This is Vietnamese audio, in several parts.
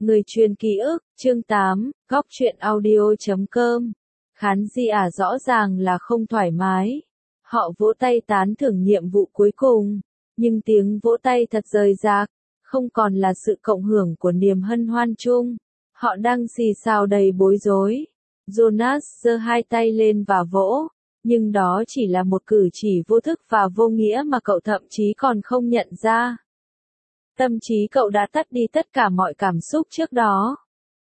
Người truyền ký ức, chương 8, góc truyện audio.com. Khán giả rõ ràng là không thoải mái. Họ vỗ tay tán thưởng nhiệm vụ cuối cùng, nhưng tiếng vỗ tay thật rời rạc, không còn là sự cộng hưởng của niềm hân hoan chung. Họ đang xì xào đầy bối rối. Jonas giơ hai tay lên và vỗ, nhưng đó chỉ là một cử chỉ vô thức và vô nghĩa mà cậu thậm chí còn không nhận ra. Tâm trí cậu đã tắt đi tất cả mọi cảm xúc trước đó.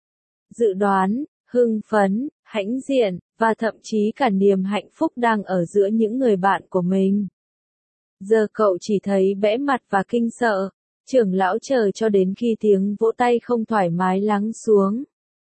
Dự đoán, hưng phấn, hãnh diện, và thậm chí cả niềm hạnh phúc đang ở giữa những người bạn của mình. Giờ cậu chỉ thấy bẽ mặt và kinh sợ. Trưởng lão chờ cho đến khi tiếng vỗ tay không thoải mái lắng xuống.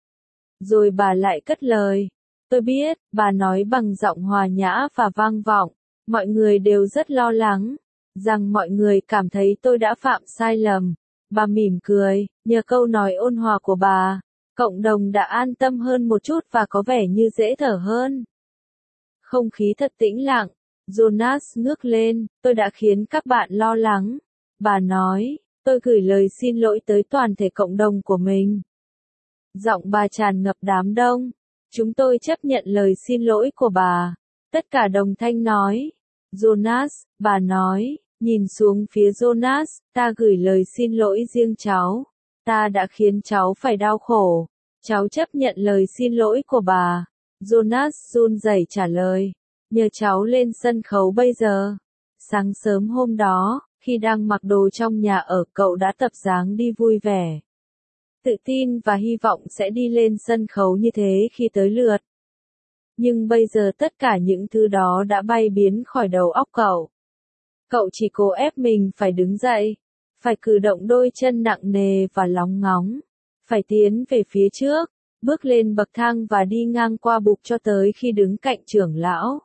Rồi bà lại cất lời. Tôi biết, bà nói bằng giọng hòa nhã và vang vọng. Mọi người đều rất lo lắng, rằng mọi người cảm thấy tôi đã phạm sai lầm. Bà mỉm cười, nhờ câu nói ôn hòa của bà, cộng đồng đã an tâm hơn một chút và có vẻ như dễ thở hơn. Không khí thật tĩnh lặng, Jonas ngước lên, tôi đã khiến các bạn lo lắng. Bà nói, tôi gửi lời xin lỗi tới toàn thể cộng đồng của mình. Giọng bà tràn ngập đám đông. Chúng tôi chấp nhận lời xin lỗi của bà. Tất cả đồng thanh nói. Jonas, bà nói, nhìn xuống phía Jonas, ta gửi lời xin lỗi riêng cháu. Ta đã khiến cháu phải đau khổ. Cháu chấp nhận lời xin lỗi của bà. Jonas run rẩy trả lời. Nhờ cháu lên sân khấu bây giờ. Sáng sớm hôm đó, khi đang mặc đồ trong nhà ở, cậu đã tập dáng đi vui vẻ. Tự tin và hy vọng sẽ đi lên sân khấu như thế khi tới lượt. Nhưng bây giờ tất cả những thứ đó đã bay biến khỏi đầu óc cậu. Cậu chỉ cố ép mình phải đứng dậy, phải cử động đôi chân nặng nề và lóng ngóng, phải tiến về phía trước, bước lên bậc thang và đi ngang qua bục cho tới khi đứng cạnh trưởng lão.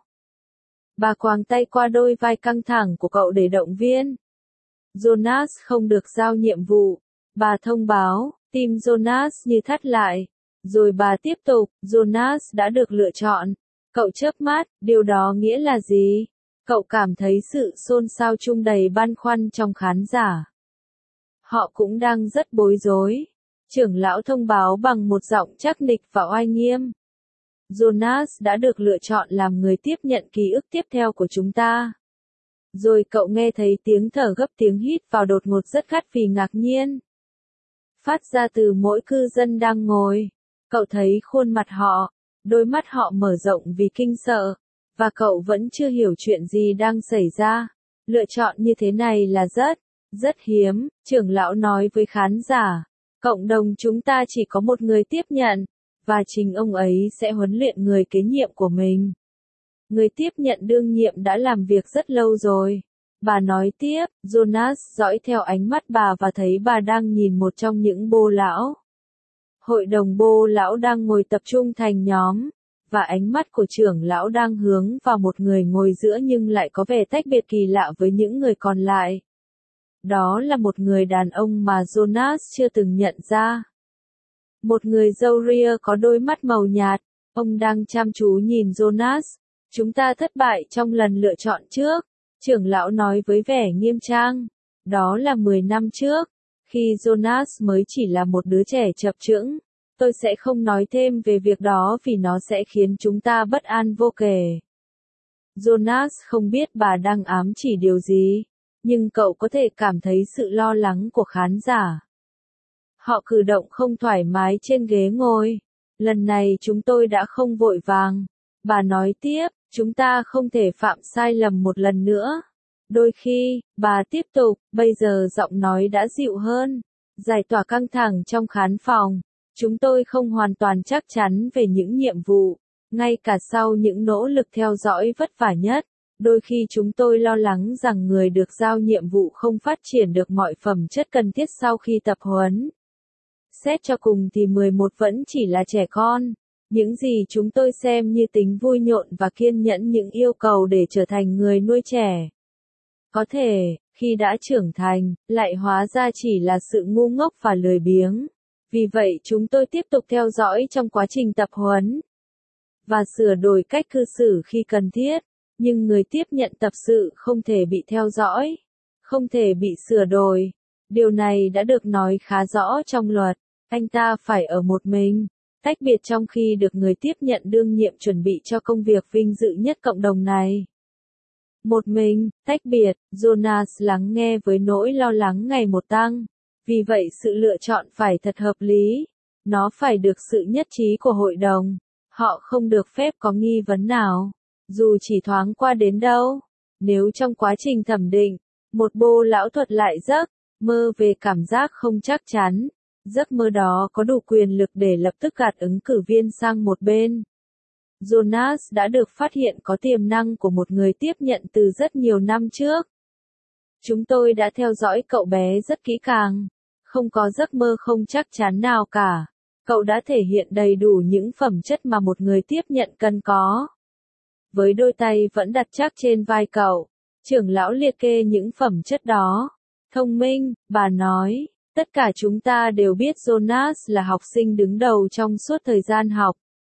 Bà quàng tay qua đôi vai căng thẳng của cậu để động viên. Jonas không được giao nhiệm vụ. Bà thông báo, tim Jonas như thắt lại. Rồi bà tiếp tục, Jonas đã được lựa chọn. Cậu chớp mắt, điều đó nghĩa là gì? Cậu cảm thấy sự xôn xao chung đầy băn khoăn trong khán giả. Họ cũng đang rất bối rối. Trưởng lão thông báo bằng một giọng chắc nịch và oai nghiêm. Jonas đã được lựa chọn làm người tiếp nhận ký ức tiếp theo của chúng ta. Rồi cậu nghe thấy tiếng thở gấp, tiếng hít vào đột ngột rất gắt vì ngạc nhiên. Phát ra từ mỗi cư dân đang ngồi. Cậu thấy khuôn mặt họ, đôi mắt họ mở rộng vì kinh sợ, và cậu vẫn chưa hiểu chuyện gì đang xảy ra. Lựa chọn như thế này là rất hiếm, trưởng lão nói với khán giả. Cộng đồng chúng ta chỉ có một người tiếp nhận, và chính ông ấy sẽ huấn luyện người kế nhiệm của mình. Người tiếp nhận đương nhiệm đã làm việc rất lâu rồi. Bà nói tiếp, Jonas dõi theo ánh mắt bà và thấy bà đang nhìn một trong những bô lão. Hội đồng bô lão đang ngồi tập trung thành nhóm, và ánh mắt của trưởng lão đang hướng vào một người ngồi giữa nhưng lại có vẻ tách biệt kỳ lạ với những người còn lại. Đó là một người đàn ông mà Jonas chưa từng nhận ra. Một người râu ria có đôi mắt màu nhạt, ông đang chăm chú nhìn Jonas. Chúng ta thất bại trong lần lựa chọn trước, trưởng lão nói với vẻ nghiêm trang. Đó là 10 năm trước, khi Jonas mới chỉ là một đứa trẻ chập chững. Tôi sẽ không nói thêm về việc đó vì nó sẽ khiến chúng ta bất an vô kể. Jonas không biết bà đang ám chỉ điều gì, nhưng cậu có thể cảm thấy sự lo lắng của khán giả. Họ cử động không thoải mái trên ghế ngồi. Lần này chúng tôi đã không vội vàng. Bà nói tiếp, chúng ta không thể phạm sai lầm một lần nữa. Đôi khi, bà tiếp tục, bây giờ giọng nói đã dịu hơn, giải tỏa căng thẳng trong khán phòng. Chúng tôi không hoàn toàn chắc chắn về những nhiệm vụ, ngay cả sau những nỗ lực theo dõi vất vả nhất. Đôi khi chúng tôi lo lắng rằng người được giao nhiệm vụ không phát triển được mọi phẩm chất cần thiết sau khi tập huấn. Xét cho cùng thì 11 vẫn chỉ là trẻ con. Những gì chúng tôi xem như tính vui nhộn và kiên nhẫn, những yêu cầu để trở thành người nuôi trẻ. Có thể, khi đã trưởng thành, lại hóa ra chỉ là sự ngu ngốc và lười biếng. Vì vậy chúng tôi tiếp tục theo dõi trong quá trình tập huấn. Và sửa đổi cách cư xử khi cần thiết. Nhưng người tiếp nhận tập sự không thể bị theo dõi. Không thể bị sửa đổi. Điều này đã được nói khá rõ trong luật. Anh ta phải ở một mình, tách biệt trong khi được người tiếp nhận đương nhiệm chuẩn bị cho công việc vinh dự nhất cộng đồng này. Một mình, tách biệt, Jonas lắng nghe với nỗi lo lắng ngày một tăng. Vì vậy sự lựa chọn phải thật hợp lý. Nó phải được sự nhất trí của hội đồng. Họ không được phép có nghi vấn nào, dù chỉ thoáng qua đến đâu. Nếu trong quá trình thẩm định, một bô lão thuật lại giấc mơ về cảm giác không chắc chắn, giấc mơ đó có đủ quyền lực để lập tức gạt ứng cử viên sang một bên. Jonas đã được phát hiện có tiềm năng của một người tiếp nhận từ rất nhiều năm trước. Chúng tôi đã theo dõi cậu bé rất kỹ càng. Không có giấc mơ không chắc chắn nào cả. Cậu đã thể hiện đầy đủ những phẩm chất mà một người tiếp nhận cần có. Với đôi tay vẫn đặt chắc trên vai cậu, trưởng lão liệt kê những phẩm chất đó. Thông minh, bà nói, tất cả chúng ta đều biết Jonas là học sinh đứng đầu trong suốt thời gian học.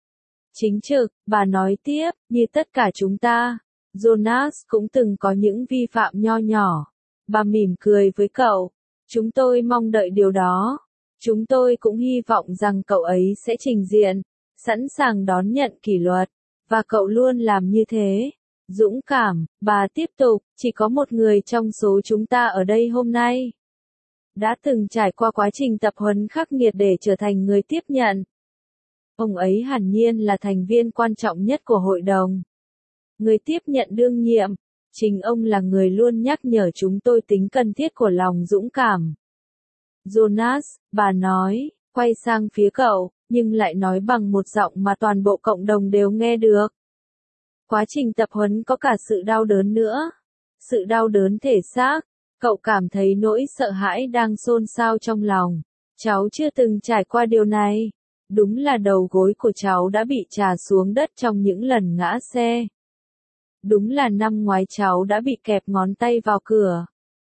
Chính trực, bà nói tiếp, như tất cả chúng ta, Jonas cũng từng có những vi phạm nho nhỏ. Bà mỉm cười với cậu. Chúng tôi mong đợi điều đó. Chúng tôi cũng hy vọng rằng cậu ấy sẽ trình diện, sẵn sàng đón nhận kỷ luật. Và cậu luôn làm như thế. Dũng cảm, bà tiếp tục, chỉ có một người trong số chúng ta ở đây hôm nay đã từng trải qua quá trình tập huấn khắc nghiệt để trở thành người tiếp nhận. Ông ấy hẳn nhiên là thành viên quan trọng nhất của hội đồng. Người tiếp nhận đương nhiệm, chính ông là người luôn nhắc nhở chúng tôi tính cần thiết của lòng dũng cảm. Jonas, bà nói, quay sang phía cậu, nhưng lại nói bằng một giọng mà toàn bộ cộng đồng đều nghe được. Quá trình tập huấn có cả sự đau đớn nữa. Sự đau đớn thể xác. Cậu cảm thấy nỗi sợ hãi đang xôn xao trong lòng. Cháu chưa từng trải qua điều này. Đúng là đầu gối của cháu đã bị trà xuống đất trong những lần ngã xe. Đúng là năm ngoái cháu đã bị kẹp ngón tay vào cửa.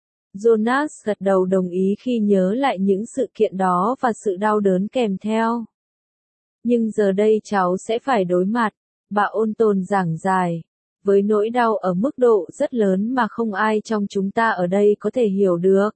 Jonas gật đầu đồng ý khi nhớ lại những sự kiện đó và sự đau đớn kèm theo. Nhưng giờ đây cháu sẽ phải đối mặt, bà ôn tồn giảng giải, với nỗi đau ở mức độ rất lớn mà không ai trong chúng ta ở đây có thể hiểu được.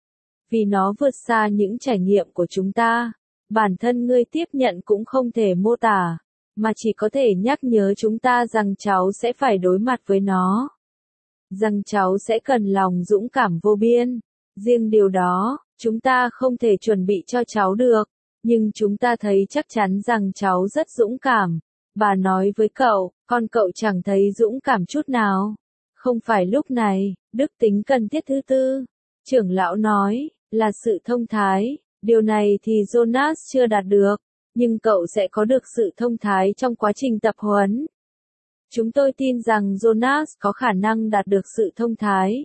Vì nó vượt xa những trải nghiệm của chúng ta, bản thân người tiếp nhận cũng không thể mô tả, mà chỉ có thể nhắc nhớ chúng ta rằng cháu sẽ phải đối mặt với nó. Rằng cháu sẽ cần lòng dũng cảm vô biên. Riêng điều đó, chúng ta không thể chuẩn bị cho cháu được, nhưng chúng ta thấy chắc chắn rằng cháu rất dũng cảm. Bà nói với cậu, con cậu chẳng thấy dũng cảm chút nào. Không phải lúc này, đức tính cần thiết thứ tư. Trưởng lão nói, là sự thông thái. Điều này thì Jonas chưa đạt được, nhưng cậu sẽ có được sự thông thái trong quá trình tập huấn. Chúng tôi tin rằng Jonas có khả năng đạt được sự thông thái.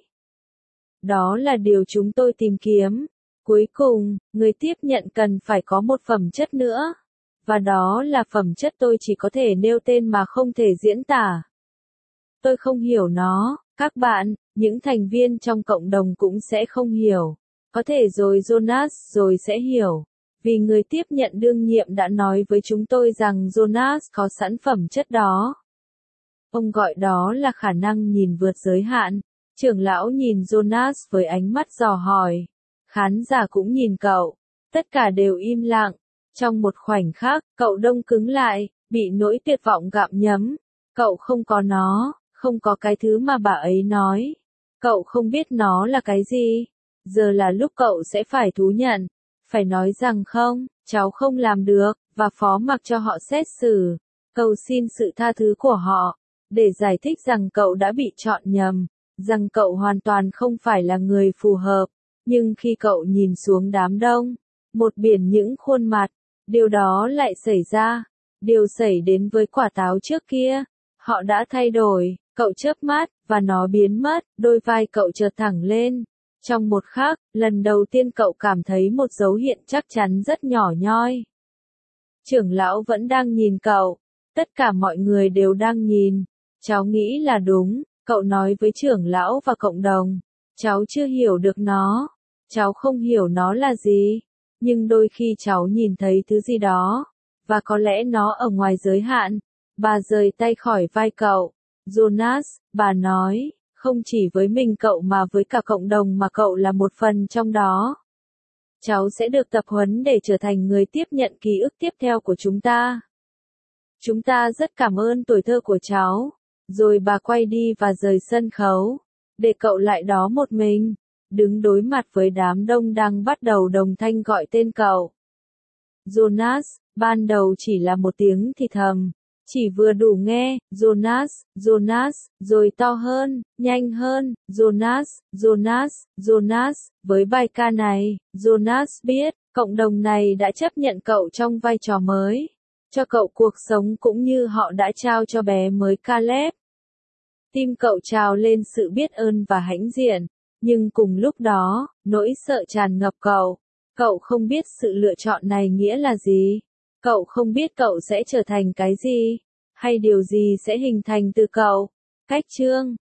Đó là điều chúng tôi tìm kiếm. Cuối cùng, người tiếp nhận cần phải có một phẩm chất nữa. Và đó là phẩm chất tôi chỉ có thể nêu tên mà không thể diễn tả. Tôi không hiểu nó, các bạn, những thành viên trong cộng đồng cũng sẽ không hiểu. Có thể rồi Jonas rồi sẽ hiểu. Vì người tiếp nhận đương nhiệm đã nói với chúng tôi rằng Jonas có sẵn phẩm chất đó. Ông gọi đó là khả năng nhìn vượt giới hạn. Trưởng lão nhìn Jonas với ánh mắt dò hỏi. Khán giả cũng nhìn cậu. Tất cả đều im lặng. Trong một khoảnh khắc, cậu đông cứng lại, bị nỗi tuyệt vọng gặm nhấm. Cậu không có nó, không có cái thứ mà bà ấy nói. Cậu không biết nó là cái gì. Giờ là lúc cậu sẽ phải thú nhận. Phải nói rằng không, cháu không làm được, và phó mặc cho họ xét xử. Cầu xin sự tha thứ của họ. Để giải thích rằng cậu đã bị chọn nhầm. Rằng cậu hoàn toàn không phải là người phù hợp. Nhưng khi cậu nhìn xuống đám đông, một biển những khuôn mặt, điều đó lại xảy ra. Điều xảy đến với quả táo trước kia. Họ đã thay đổi, cậu chớp mắt, và nó biến mất, đôi vai cậu chợt thẳng lên. Trong một khắc, lần đầu tiên cậu cảm thấy một dấu hiện chắc chắn rất nhỏ nhoi. Trưởng lão vẫn đang nhìn cậu. Tất cả mọi người đều đang nhìn. Cháu nghĩ là đúng, cậu nói với trưởng lão và cộng đồng. Cháu chưa hiểu được nó. Cháu không hiểu nó là gì. Nhưng đôi khi cháu nhìn thấy thứ gì đó. Và có lẽ nó ở ngoài giới hạn. Bà rời tay khỏi vai cậu. Jonas, bà nói, không chỉ với mình cậu mà với cả cộng đồng mà cậu là một phần trong đó. cháu sẽ được tập huấn để trở thành người tiếp nhận ký ức tiếp theo của chúng ta. Chúng ta rất cảm ơn tuổi thơ của cháu. Rồi bà quay đi và rời sân khấu, để cậu lại đó một mình, đứng đối mặt với đám đông đang bắt đầu đồng thanh gọi tên cậu. Jonas, ban đầu chỉ là một tiếng thì thầm, chỉ vừa đủ nghe, Jonas, Jonas, rồi to hơn, nhanh hơn, Jonas, Jonas, Jonas. Với bài ca này, Jonas biết, cộng đồng này đã chấp nhận cậu trong vai trò mới, cho cậu cuộc sống cũng như họ đã trao cho bé mới Caleb. Tim cậu trào lên sự biết ơn và hãnh diện, nhưng cùng lúc đó, nỗi sợ tràn ngập cậu. Cậu không biết sự lựa chọn này nghĩa là gì. Cậu không biết cậu sẽ trở thành cái gì, hay điều gì sẽ hình thành từ cậu. Cách chương